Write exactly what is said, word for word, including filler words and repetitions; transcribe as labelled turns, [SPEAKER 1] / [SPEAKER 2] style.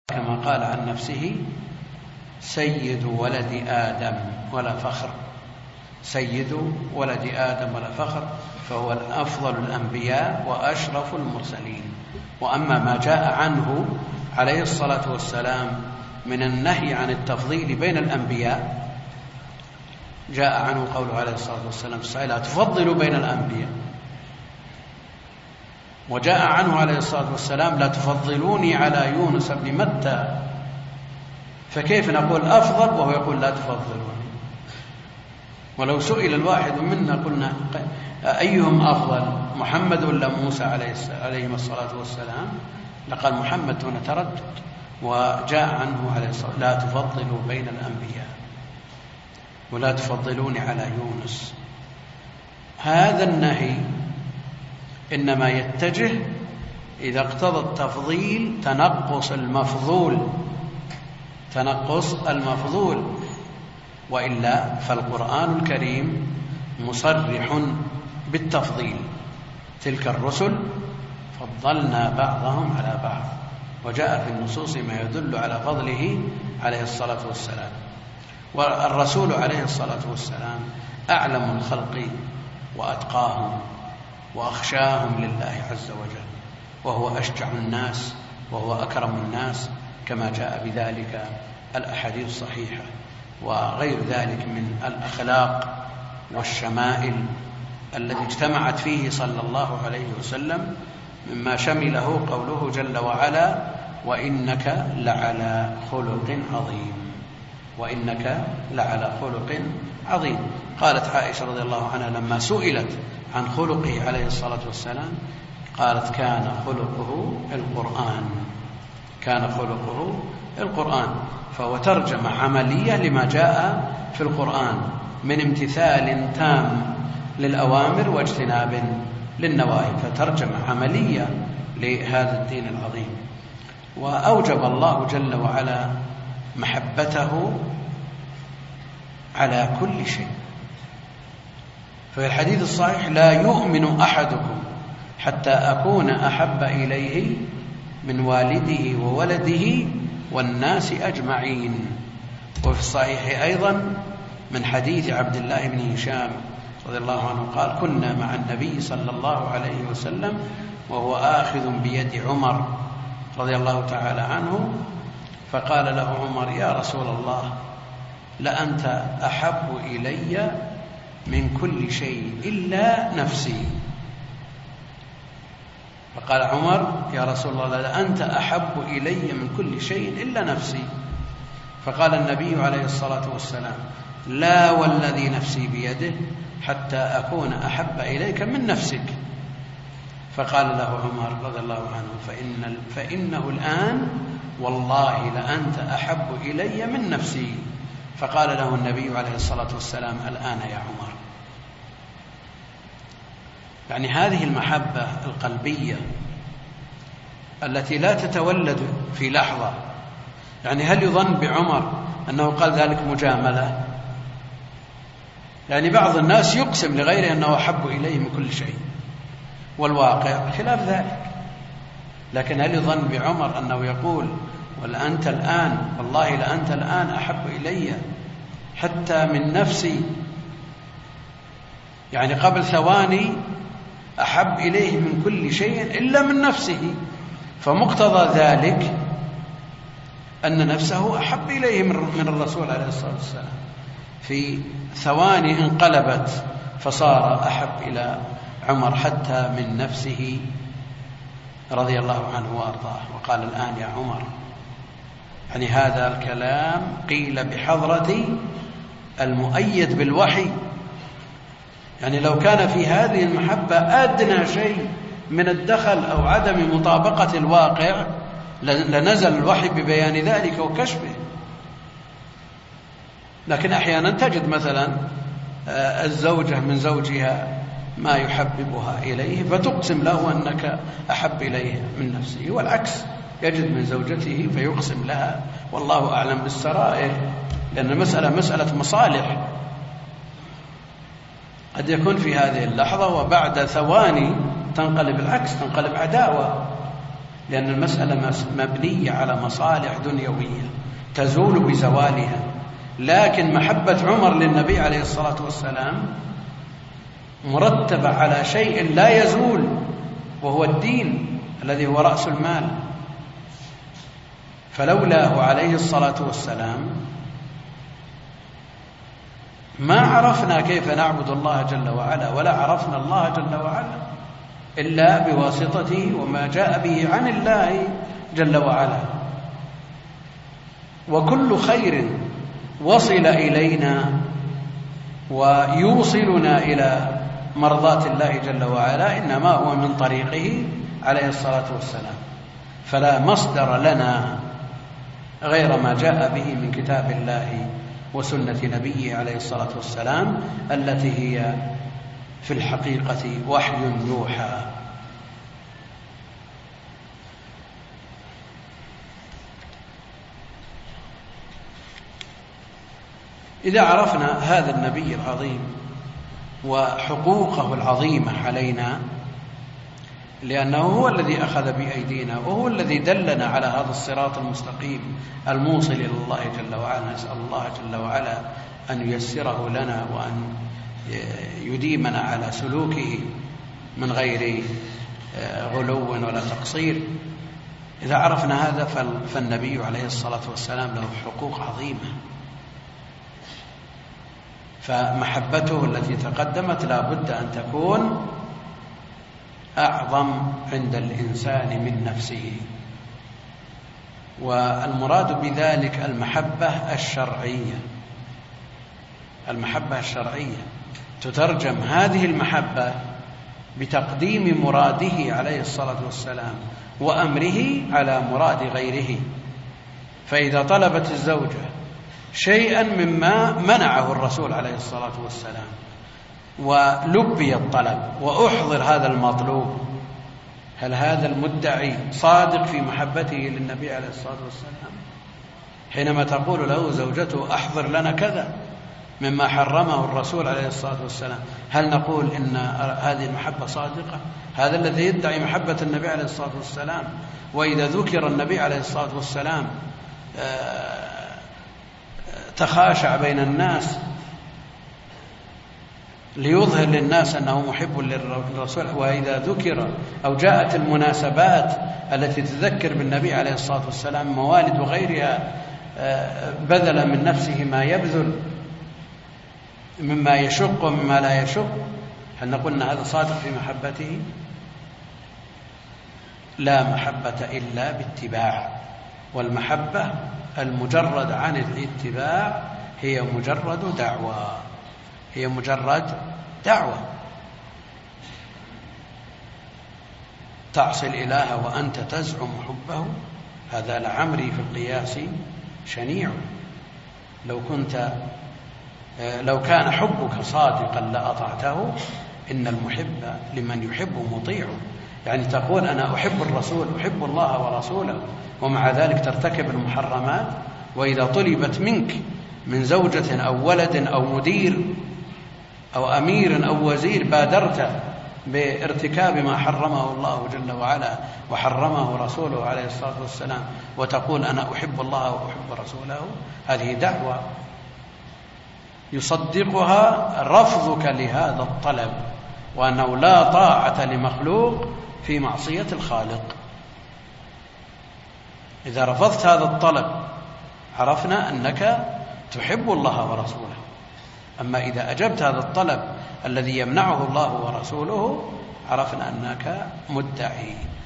[SPEAKER 1] كما قال عن نفسه سيد ولد آدم ولا فخر، سيد ولد آدم ولا فخر، فهو أفضل الأنبياء وأشرف المرسلين. وأما ما جاء عنه عليه الصلاة والسلام من النهي عن التفضيل بين الأنبياء، جاء عنه قوله عليه الصلاة والسلام لا تفضلوا بين الأنبياء، وجاء عنه عليه الصلاة والسلام لا تفضلوني على يونس بن متى، فكيف نقول أفضل وهو يقول لا تفضلوني؟ ولو سئل الواحد منا قلنا أيهم أفضل، محمد ولا موسى عليهما الصلاة والسلام، لقال محمد دون تردد. وجاء عنه عليه الصلاة والسلام لا تفضلوا بين الأنبياء ولا تفضلوني على يونس. هذا النهي إنما يتجه إذا اقتضى التفضيل تنقص المفضول، تنقص المفضول، وإلا فالقرآن الكريم مصرح بالتفضيل. تلك الرسل فضلنا بعضهم على بعض، وجاء في النصوص ما يدل على فضله عليه الصلاة والسلام. والرسول عليه الصلاة والسلام أعلم الخلق وأتقاهم وأخشاهم لله عز وجل، وهو أشجع الناس وهو أكرم الناس، كما جاء بذلك الأحاديث الصحيحة. وغير ذلك من الأخلاق والشمائل التي اجتمعت فيه صلى الله عليه وسلم، مما شمله قوله جل وعلا وإنك لعلى خلق عظيم، وإنك لعلى خلق عظيم. قالت عائشة رضي الله عنها لما سئلت عن خلقه عليه الصلاة والسلام قالت كان خلقه القرآن، كان خلقه القرآن. فهو ترجمة عملية لما جاء في القرآن من امتثال تام للأوامر واجتناب للنواهي، فترجمة عملية لهذا الدين العظيم. وأوجب الله جل وعلا محبته على كل شيء. في الحديث الصحيح لا يؤمن أحدكم حتى أكون أحب إليه من والده وولده والناس أجمعين. وفي الصحيح أيضا من حديث عبد الله بن هشام رضي الله عنه قال كنا مع النبي صلى الله عليه وسلم وهو آخذ بيد عمر رضي الله تعالى عنه، فقال له عمر يا رسول الله لأنت أحب إلي من كل شيء إلا نفسي. فقال عمر يا رسول الله لأنت أحب إلي من كل شيء إلا نفسي. فقال النبي عليه الصلاة والسلام لا والذي نفسي بيده حتى أكون أحب إليك من نفسك. فقال له عمر رضي الله عنه فإن فإنه الآن والله لأنت أحب إلي من نفسي. فقال له النبي عليه الصلاة والسلام الآن يا عمر. يعني هذه المحبة القلبية التي لا تتولد في لحظة، يعني هل يظن بعمر أنه قال ذلك مجاملة؟ يعني بعض الناس يقسم لغيره أنه أحب إليه من كل شيء والواقع خلاف ذلك. لكن هل يظن بعمر أنه يقول ولأنت الآن والله لأنت الآن أحب إلي حتى من نفسي، يعني قبل ثواني أحب إليه من كل شيء إلا من نفسه، فمقتضى ذلك أن نفسه أحب إليه من الرسول عليه الصلاة والسلام. في ثواني انقلبت فصار أحب إلى عمر حتى من نفسه رضي الله عنه وأرضاه. وقال الآن يا عمر، يعني هذا الكلام قيل بحضرة المؤيد بالوحي. يعني لو كان في هذه المحبة أدنى شيء من الدخل أو عدم مطابقة الواقع لنزل الوحي ببيان ذلك وكشفه. لكن أحيانا تجد مثلا الزوجة من زوجها ما يحببها إليه فتقسم له أنك أحب إليه من نفسه، والعكس يجد من زوجته فيقسم لها والله أعلم بالسرائر، لأن المسألة مسألة مصالح. قد يكون في هذه اللحظة وبعد ثواني تنقلب العكس، تنقلب عداوة. لأن المسألة مبنية على مصالح دنيوية تزول بزوالها، لكن محبة عمر للنبي عليه الصلاة والسلام مرتبة على شيء لا يزول، وهو الدين الذي هو رأس المال. فلولاه عليه الصلاة والسلام ما عرفنا كيف نعبد الله جل وعلا، ولا عرفنا الله جل وعلا إلا بواسطته وما جاء به عن الله جل وعلا. وكل خير وصل إلينا ويوصلنا إلى مرضاة الله جل وعلا إنما هو من طريقه عليه الصلاة والسلام، فلا مصدر لنا غير ما جاء به من كتاب الله وسنة نبيه عليه الصلاة والسلام، التي هي في الحقيقة وحي يوحى. إذا عرفنا هذا النبي العظيم وحقوقه العظيمة علينا، لأنه هو الذي أخذ بأيدينا وهو الذي دلنا على هذا الصراط المستقيم الموصل إلى الله جل وعلا، نسأل الله جل وعلا أن ييسره لنا وأن يديمنا على سلوكه من غير غلو ولا تقصير. إذا عرفنا هذا فالنبي عليه الصلاة والسلام له حقوق عظيمة، فمحبته التي تقدمت لا بد أن تكون أعظم عند الإنسان من نفسه. والمراد بذلك المحبة الشرعية. المحبة الشرعية تترجم هذه المحبة بتقديم مراده عليه الصلاة والسلام وأمره على مراد غيره. فإذا طلبت الزوجة شيئا مما منعه الرسول عليه الصلاة والسلام ولبي الطلب وأحضر هذا المطلوب، هل هذا المدعي صادق في محبته للنبي عليه الصلاة والسلام؟ حينما تقول له زوجته أحضر لنا كذا مما حرمه الرسول عليه الصلاة والسلام، هل نقول إن هذه المحبة صادقة؟ هذا الذي يدعي محبة النبي عليه الصلاة والسلام، وإذا ذكر النبي عليه الصلاة والسلام تخاشع بين الناس ليظهر للناس أنه محب للرسول. وإذا ذكر أو جاءت المناسبات التي تذكر بالنبي عليه الصلاة والسلام موالد وغيرها بذل من نفسه ما يبذل مما يشق ومما لا يشق، هل نقول أن هذا صادق في محبته؟ لا محبة إلا باتباع، والمحبة المجرد عن الاتباع هي مجرد دعوة، هي مجرد دعوة. تعصي الإله وأنت تزعم حبه، هذا لعمري في القياس شنيع. لو كنت لو كان حبك صادقا لأطعته، إن المحب لمن يحب مطيع. يعني تقول أنا أحب الرسول أحب الله ورسوله ومع ذلك ترتكب المحرمات، وإذا طلبت منك من زوجة أو ولد أو مدير أو أمير أو وزير بادرت بارتكاب ما حرمه الله جل وعلا وحرمه رسوله عليه الصلاة والسلام وتقول أنا أحب الله وأحب رسوله، هذه دعوة يصدقها رفضك لهذا الطلب، وأنه لا طاعة لمخلوق في معصية الخالق. إذا رفضت هذا الطلب عرفنا أنك تحب الله ورسوله. أما إذا أجبت هذا الطلب الذي يمنعه الله ورسوله عرفنا أنك مدعي